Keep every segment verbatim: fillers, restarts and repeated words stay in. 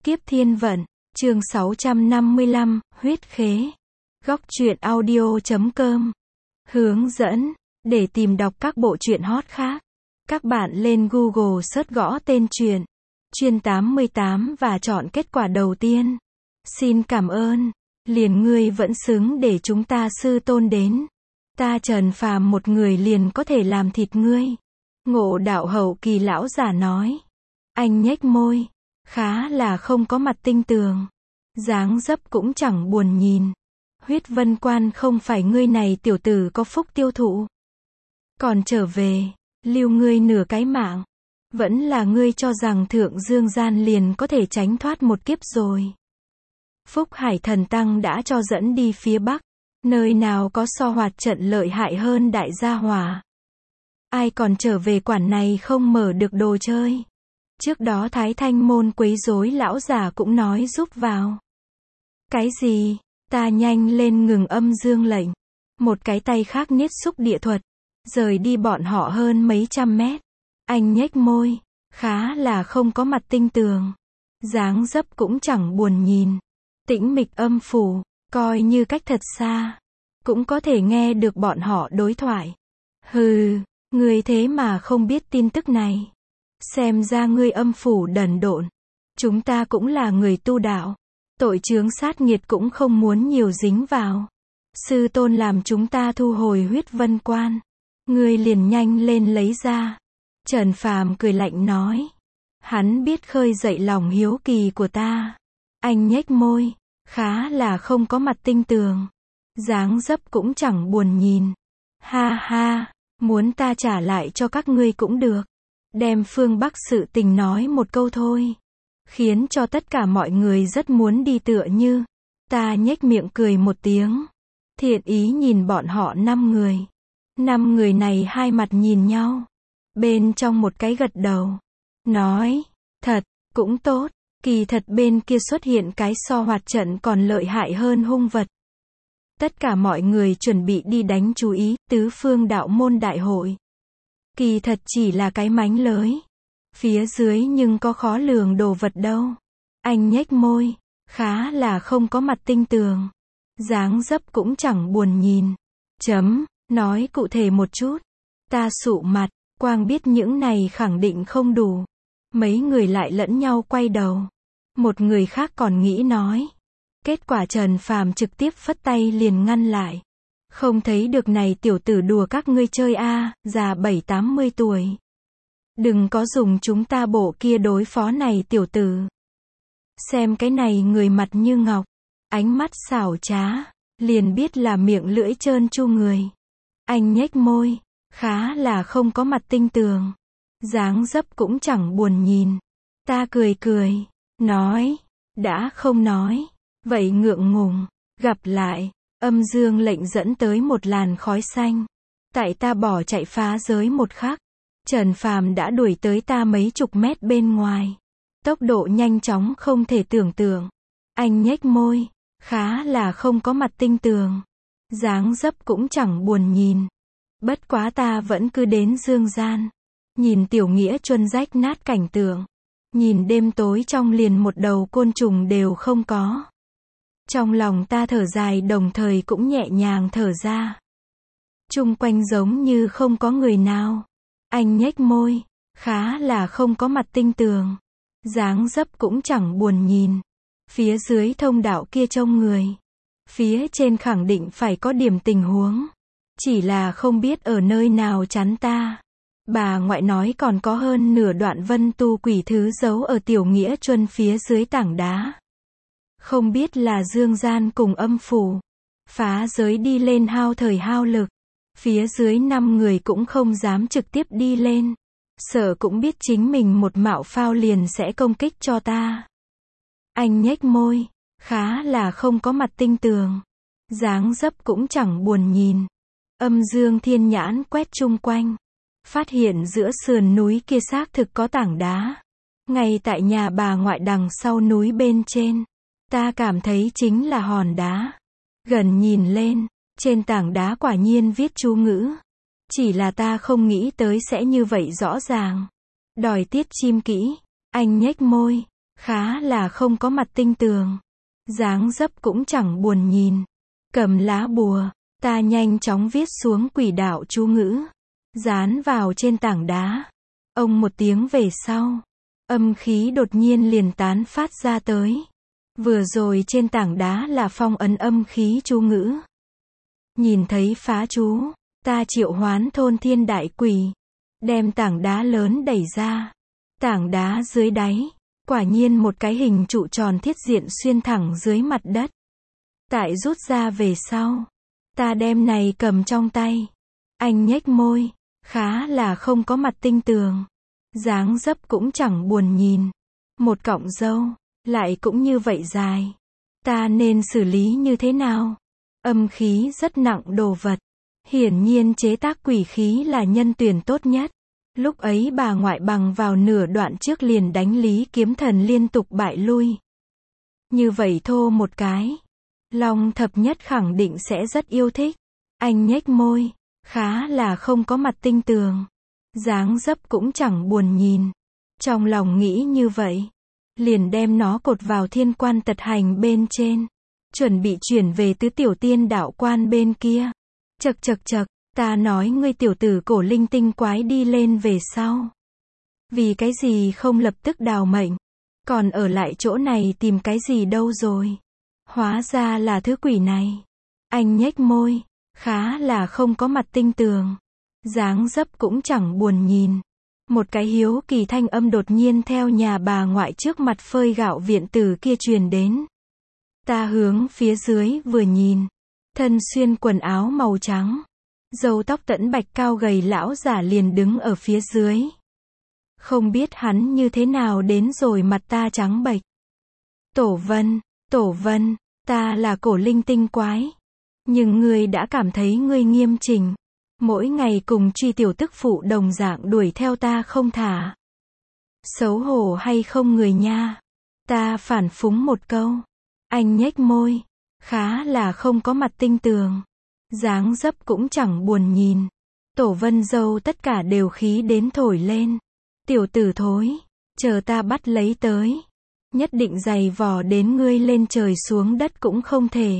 Kiếp thiên vận, chương sáu trăm năm mươi lăm, huyết khế. Góc truyện audio chấm com. Hướng dẫn, để tìm đọc các bộ truyện hot khác, các bạn lên Google search gõ tên truyện, Chuyên tám mươi tám và chọn kết quả đầu tiên. Xin cảm ơn, liền ngươi vẫn xứng để chúng ta sư tôn đến. Ta Trần Phàm một người liền có thể làm thịt ngươi. Ngộ đạo hậu kỳ lão giả nói. Anh nhếch môi, khá là không có mặt tinh tường. Dáng dấp cũng chẳng buồn nhìn. Huyết vân quan không phải ngươi này tiểu tử có phúc tiêu thụ. Còn trở về, lưu ngươi nửa cái mạng. Vẫn là ngươi cho rằng thượng dương gian liền có thể tránh thoát một kiếp rồi. Phúc Hải Thần Tăng đã cho dẫn đi phía Bắc. Nơi nào có so hoạt trận lợi hại hơn đại gia hỏa. Ai còn trở về quản này không mở được đồ chơi. Trước đó Thái Thanh môn quấy rối lão già cũng nói giúp vào. Cái gì? Ta nhanh lên ngừng âm dương lệnh. Một cái tay khác niết xúc địa thuật. Rời đi bọn họ hơn mấy trăm mét. Anh nhếch môi. Khá là không có mặt tinh tường. Dáng dấp cũng chẳng buồn nhìn. Tĩnh mịch âm phủ. Coi như cách thật xa. Cũng có thể nghe được bọn họ đối thoại. Hừ, ngươi thế mà không biết tin tức này. Xem ra ngươi âm phủ đần độn. Chúng ta cũng là người tu đạo. Tội chướng sát nghiệt cũng không muốn nhiều dính vào. Sư tôn làm chúng ta thu hồi huyết vân quan. Ngươi liền nhanh lên lấy ra. Trần Phàm cười lạnh nói. Hắn biết khơi dậy lòng hiếu kỳ của ta. Anh nhếch môi. Khá là không có mặt tinh tường. Dáng dấp cũng chẳng buồn nhìn. Ha ha, muốn ta trả lại cho các ngươi cũng được. Đem phương Bắc sự tình nói một câu thôi. Khiến cho tất cả mọi người rất muốn đi tựa như. Ta nhếch miệng cười một tiếng. Thiện ý nhìn bọn họ năm người. Năm người này hai mặt nhìn nhau. Bên trong một cái gật đầu. Nói, thật, cũng tốt. Kỳ thật bên kia xuất hiện cái so hoạt trận còn lợi hại hơn hung vật. Tất cả mọi người chuẩn bị đi đánh chú ý, tứ phương đạo môn đại hội. Kỳ thật chỉ là cái mánh lới. Phía dưới nhưng có khó lường đồ vật đâu. Anh nhếch môi, khá là không có mặt tinh tường. Dáng dấp cũng chẳng buồn nhìn. Chấm, nói cụ thể một chút. Ta sụ mặt, quang biết những này khẳng định không đủ. Mấy người lại lẫn nhau quay đầu. Một người khác còn nghĩ nói. Kết quả Trần Phàm trực tiếp phất tay liền ngăn lại. Không thấy được này tiểu tử đùa các ngươi chơi a, à, già bảy tám mươi tuổi. Đừng có dùng chúng ta bộ kia đối phó này tiểu tử. Xem cái này người mặt như ngọc. Ánh mắt xảo trá. Liền biết là miệng lưỡi trơn tru người. Anh nhếch môi. Khá là không có mặt tinh tường. Dáng dấp cũng chẳng buồn nhìn. Ta cười cười. Nói. Đã không nói. Vậy ngượng ngùng. Gặp lại. Âm dương lệnh dẫn tới một làn khói xanh. Tại ta bỏ chạy phá giới một khắc. Trần Phàm đã đuổi tới ta mấy chục mét bên ngoài. Tốc độ nhanh chóng không thể tưởng tượng. Anh nhếch môi. Khá là không có mặt tinh tường. Dáng dấp cũng chẳng buồn nhìn. Bất quá ta vẫn cứ đến dương gian. Nhìn tiểu nghĩa chuân rách nát cảnh tượng. Nhìn đêm tối trong liền một đầu côn trùng đều không có. Trong lòng ta thở dài đồng thời cũng nhẹ nhàng thở ra. Chung quanh giống như không có người nào. Anh nhếch môi. Khá là không có mặt tinh tường. Dáng dấp cũng chẳng buồn nhìn. Phía dưới thông đạo kia trông người. Phía trên khẳng định phải có điểm tình huống. Chỉ là không biết ở nơi nào chắn ta. Bà ngoại nói còn có hơn nửa đoạn vân tu quỷ thứ giấu ở tiểu nghĩa chuân phía dưới tảng đá. Không biết là dương gian cùng âm phủ. Phá giới đi lên hao thời hao lực. Phía dưới năm người cũng không dám trực tiếp đi lên. Sợ cũng biết chính mình một mạo phao liền sẽ công kích cho ta. Anh nhếch môi. Khá là không có mặt tinh tường. Dáng dấp cũng chẳng buồn nhìn. Âm dương thiên nhãn quét chung quanh. Phát hiện giữa sườn núi kia xác thực có tảng đá. Ngay tại nhà bà ngoại đằng sau núi bên trên. Ta cảm thấy chính là hòn đá. Gần nhìn lên, trên tảng đá quả nhiên viết chú ngữ. Chỉ là ta không nghĩ tới sẽ như vậy rõ ràng. Đòi tiết chim kỹ. Anh nhếch môi. khá là không có mặt tinh tường. Dáng dấp cũng chẳng buồn nhìn. Cầm lá bùa, ta nhanh chóng viết xuống quỷ đạo chú ngữ. Dán vào trên tảng đá. Ông một tiếng về sau. Âm khí đột nhiên liền tán phát ra tới. Vừa rồi trên tảng đá là phong ấn âm khí chú ngữ. Nhìn thấy phá chú, ta triệu hoán thôn thiên đại quỷ. Đem tảng đá lớn đẩy ra. Tảng đá dưới đáy. Quả nhiên một cái hình trụ tròn thiết diện xuyên thẳng dưới mặt đất. Tại rút ra về sau. Ta đem này cầm trong tay. Anh nhếch môi. Khá là không có mặt tinh tường. Dáng dấp cũng chẳng buồn nhìn. Một cọng râu. Lại cũng như vậy dài. Ta nên xử lý như thế nào? Âm khí rất nặng đồ vật. Hiển nhiên chế tác quỷ khí là nhân tuyển tốt nhất. Lúc ấy bà ngoại bằng vào nửa đoạn trước liền đánh Lý Kiếm Thần liên tục bại lui. Như vậy thô một cái. Long thập nhất khẳng định sẽ rất yêu thích. Anh nhếch môi. Khá là không có mặt tinh tường. Dáng dấp cũng chẳng buồn nhìn. Trong lòng nghĩ như vậy. Liền đem nó cột vào thiên quan tật hành bên trên. Chuẩn bị chuyển về tứ tiểu tiên đạo quan bên kia. Chậc chậc chậc, ta nói ngươi tiểu tử cổ linh tinh quái đi lên về sau. Vì cái gì không lập tức đào mệnh. Còn ở lại chỗ này tìm cái gì đâu rồi. Hóa ra là thứ quỷ này. Anh nhếch môi. Khá là không có mặt tinh tường. Dáng dấp cũng chẳng buồn nhìn. Một cái hiếu kỳ thanh âm đột nhiên theo nhà bà ngoại trước mặt phơi gạo viện tử kia truyền đến. Ta hướng phía dưới vừa nhìn. Thân xuyên quần áo màu trắng. Râu tóc tẫn bạch cao gầy lão giả liền đứng ở phía dưới. Không biết hắn như thế nào đến rồi mặt ta trắng bệch. Tổ Vân, Tổ Vân, ta là cổ linh tinh quái. Nhưng ngươi đã cảm thấy ngươi nghiêm chỉnh. Mỗi ngày cùng truy tiểu tức phụ đồng dạng đuổi theo ta không thả. Xấu hổ hay không người nha. Ta phản phúng một câu. Anh nhếch môi. Khá là không có mặt tinh tường. Dáng dấp cũng chẳng buồn nhìn. Tổ Vân dâu tất cả đều khí đến thổi lên. Tiểu tử thối. Chờ ta bắt lấy tới. Nhất định giày vò đến ngươi lên trời xuống đất cũng không thể.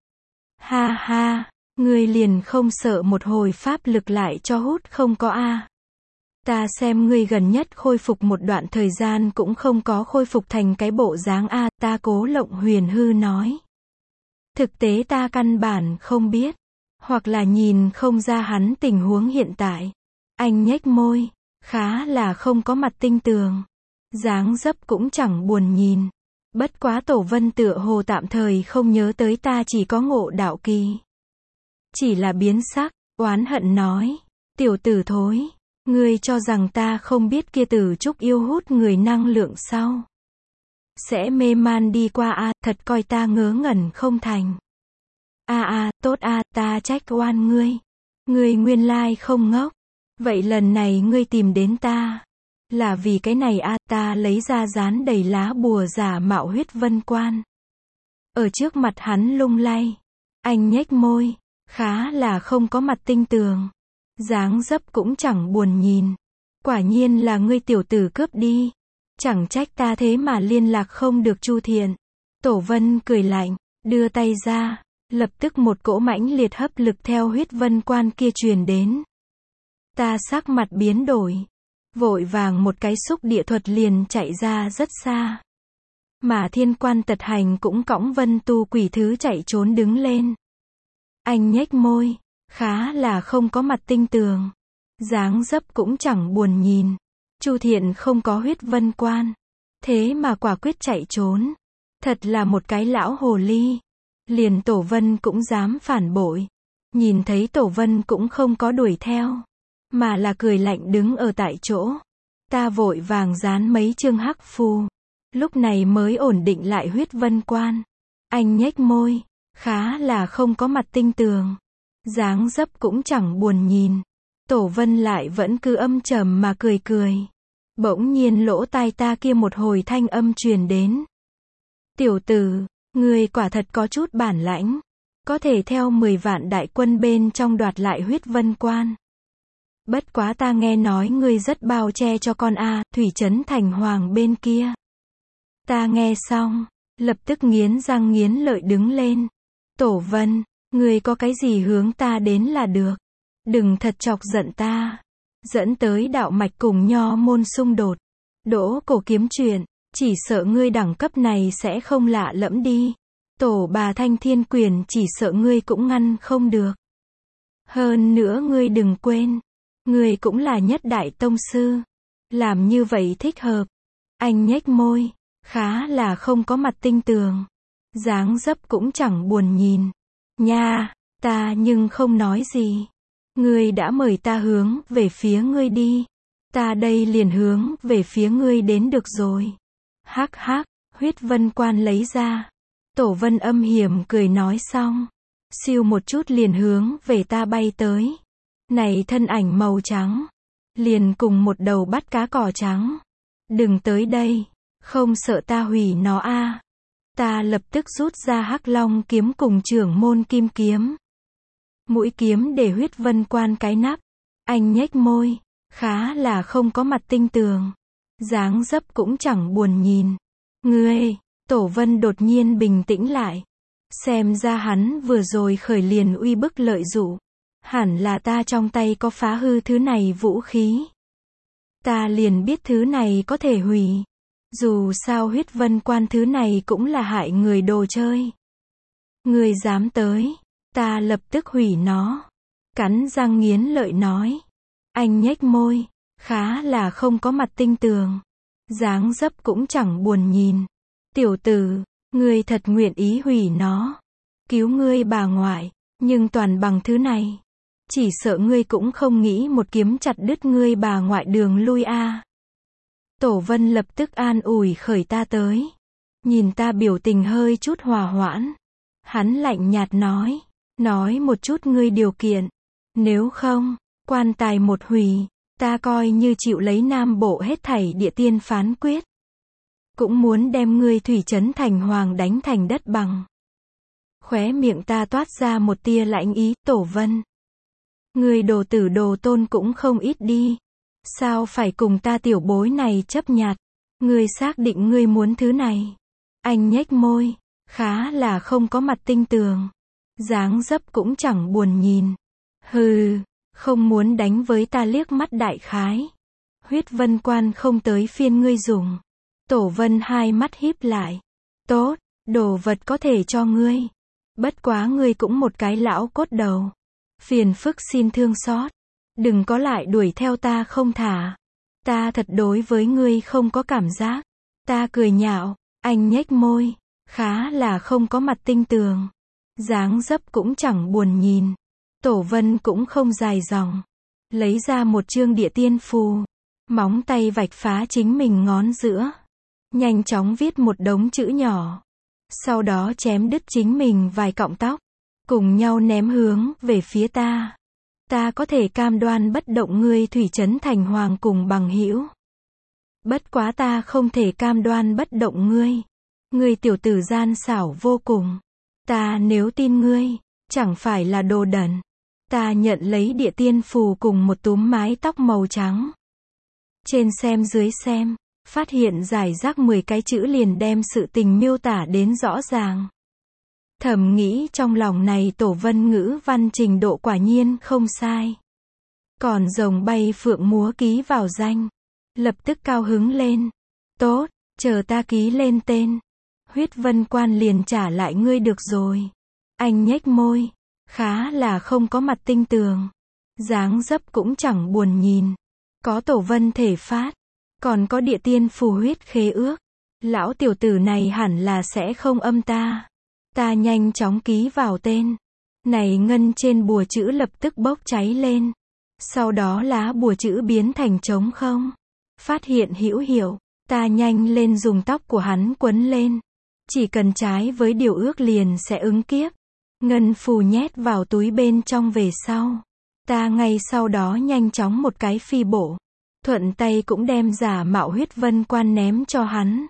Ha ha. Ngươi liền không sợ một hồi pháp lực lại cho hút không có a? Ta xem ngươi gần nhất khôi phục một đoạn thời gian cũng không có khôi phục thành cái bộ dáng a, ta Cố Lộng Huyền hư nói. Thực tế ta căn bản không biết, hoặc là nhìn không ra hắn tình huống hiện tại. Anh nhếch môi, khá là không có mặt tinh tường. Dáng dấp cũng chẳng buồn nhìn. Bất quá Tổ Vân tựa hồ tạm thời không nhớ tới ta chỉ có ngộ đạo kỳ. Chỉ là biến sắc, oán hận nói. Tiểu tử thối, ngươi cho rằng ta không biết kia tử trúc yêu hút người năng lượng sao? Sẽ mê man đi qua a, à, thật coi ta ngớ ngẩn không thành. A à, a, à, tốt a, à, ta trách oan ngươi. Ngươi nguyên lai không ngốc. Vậy lần này ngươi tìm đến ta. Là vì cái này a, à, ta lấy ra dán đầy lá bùa giả mạo huyết vân quan. Ở trước mặt hắn lung lay. Anh nhếch môi. Khá là không có mặt tinh tường. Dáng dấp cũng chẳng buồn nhìn. Quả nhiên là ngươi tiểu tử cướp đi. Chẳng trách ta thế mà liên lạc không được chu thiện. Tổ Vân cười lạnh, đưa tay ra. Lập tức một cỗ mãnh liệt hấp lực theo huyết vân quan kia truyền đến. Ta sắc mặt biến đổi. Vội vàng một cái xúc địa thuật liền chạy ra rất xa. Mà thiên quan tật hành cũng cõng vân tu quỷ thứ chạy trốn đứng lên. Anh nhếch môi, khá là không có mặt tinh tường. Dáng dấp cũng chẳng buồn nhìn. Chu thiện không có huyết vân quan. Thế mà quả quyết chạy trốn. Thật là một cái lão hồ ly. Liền Tổ Vân cũng dám phản bội. Nhìn thấy Tổ Vân cũng không có đuổi theo. Mà là cười lạnh đứng ở tại chỗ. Ta vội vàng dán mấy chương hắc phù. Lúc này mới ổn định lại huyết vân quan. Anh nhếch môi. Khá là không có mặt tinh tường. Dáng dấp cũng chẳng buồn nhìn. Tổ Vân lại vẫn cứ âm trầm mà cười cười. Bỗng nhiên lỗ tai ta kia một hồi thanh âm truyền đến. Tiểu tử, ngươi quả thật có chút bản lãnh. Có thể theo mười vạn đại quân bên trong đoạt lại huyết vân quan. Bất quá ta nghe nói ngươi rất bao che cho con a, Thủy Trấn Thành Hoàng bên kia. Ta nghe xong, lập tức nghiến răng nghiến lợi đứng lên. Tổ Vân, ngươi có cái gì hướng ta đến là được. Đừng thật chọc giận ta. Dẫn tới đạo mạch cùng nho môn xung đột. Đỗ cổ kiếm chuyện, chỉ sợ ngươi đẳng cấp này sẽ không lạ lẫm đi. Tổ bà Thanh Thiên Quyền chỉ sợ ngươi cũng ngăn không được. Hơn nữa ngươi đừng quên, ngươi cũng là nhất đại tông sư. Làm như vậy thích hợp. Anh nhếch môi, khá là không có mặt tinh tường. Dáng dấp cũng chẳng buồn nhìn. Nha, ta nhưng không nói gì. Ngươi đã mời ta hướng về phía ngươi đi. Ta đây liền hướng về phía ngươi đến được rồi. Hắc hắc, huyết vân quan lấy ra. Tổ Vân âm hiểm cười nói xong. Siêu một chút liền hướng về ta bay tới. Này thân ảnh màu trắng. Liền cùng một đầu bắt cá cỏ trắng. Đừng tới đây. Không sợ ta hủy nó a à. Ta lập tức rút ra hắc long kiếm cùng trưởng môn kim kiếm. Mũi kiếm để huyết vân quan cái nắp. Anh nhếch môi. Khá là không có mặt tinh tường. Dáng dấp cũng chẳng buồn nhìn. Ngươi, Tổ Vân đột nhiên bình tĩnh lại. Xem ra hắn vừa rồi khởi liền uy bức lợi dụ. Hẳn là ta trong tay có phá hư thứ này vũ khí. Ta liền biết thứ này có thể hủy. Dù sao huyết vân quan thứ này cũng là hại người đồ chơi. Ngươi dám tới, ta lập tức hủy nó. Cắn răng nghiến lợi nói. Anh nhếch môi, khá là không có mặt tinh tường. Dáng dấp cũng chẳng buồn nhìn. Tiểu tử, ngươi thật nguyện ý hủy nó. Cứu ngươi bà ngoại, nhưng toàn bằng thứ này. Chỉ sợ ngươi cũng không nghĩ một kiếm chặt đứt ngươi bà ngoại đường lui a à. Tổ Vân lập tức an ủi khởi ta tới. Nhìn ta biểu tình hơi chút hòa hoãn. Hắn lạnh nhạt nói. Nói một chút ngươi điều kiện. Nếu không, quan tài một hủy, ta coi như chịu lấy Nam Bộ hết thảy địa tiên phán quyết. Cũng muốn đem ngươi thủy trấn thành hoàng đánh thành đất bằng. Khóe miệng ta toát ra một tia lãnh ý. Tổ Vân, ngươi đồ tử đồ tôn cũng không ít đi. Sao phải cùng ta tiểu bối này chấp nhặt? Ngươi xác định ngươi muốn thứ này? Anh nhếch môi, khá là không có mặt tinh tường. Dáng dấp cũng chẳng buồn nhìn. Hừ, không muốn đánh với ta liếc mắt đại khái. Huyết vân quan không tới phiên ngươi dùng. Tổ Vân hai mắt híp lại. Tốt, đồ vật có thể cho ngươi. Bất quá ngươi cũng một cái lão cốt đầu. Phiền phức xin thương xót. Đừng có lại đuổi theo ta không thả. Ta thật đối với ngươi không có cảm giác. Ta cười nhạo, anh nhếch môi. Khá là không có mặt tinh tường. Dáng dấp cũng chẳng buồn nhìn. Tổ Vân cũng không dài dòng. Lấy ra một chương địa tiên phù. Móng tay vạch phá chính mình ngón giữa. Nhanh chóng viết một đống chữ nhỏ. Sau đó chém đứt chính mình vài cọng tóc. Cùng nhau ném hướng về phía ta. Ta có thể cam đoan bất động ngươi thủy trấn thành hoàng cùng bằng hữu. Bất quá ta không thể cam đoan bất động ngươi. Ngươi tiểu tử gian xảo vô cùng. Ta nếu tin ngươi, chẳng phải là đồ đần. Ta nhận lấy địa tiên phù cùng một túm mái tóc màu trắng. Trên xem dưới xem, phát hiện giải rác mười cái chữ liền đem sự tình miêu tả đến rõ ràng. Thầm nghĩ trong lòng này Tổ Vân ngữ văn trình độ quả nhiên không sai. Còn rồng bay phượng múa ký vào danh. Lập tức cao hứng lên. Tốt, chờ ta ký lên tên. Huyết vân quan liền trả lại ngươi được rồi. Anh nhếch môi. Khá là không có mặt tinh tường. Dáng dấp cũng chẳng buồn nhìn. Có Tổ Vân thể phát. Còn có địa tiên phù huyết khế ước. Lão tiểu tử này hẳn là sẽ không âm ta. Ta nhanh chóng ký vào tên. Này ngân trên bùa chữ lập tức bốc cháy lên. Sau đó lá bùa chữ biến thành trống không. Phát hiện hữu hiệu. Ta nhanh lên dùng tóc của hắn quấn lên. Chỉ cần trái với điều ước liền sẽ ứng kiếp. Ngân phù nhét vào túi bên trong về sau. Ta ngay sau đó nhanh chóng một cái phi bộ. Thuận tay cũng đem giả mạo huyết vân quan ném cho hắn.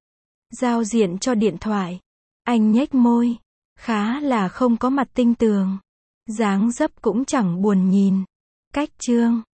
Giao diện cho điện thoại. Anh nhếch môi. Khá là không có mặt tinh tường. Dáng dấp cũng chẳng buồn nhìn. Cách chương.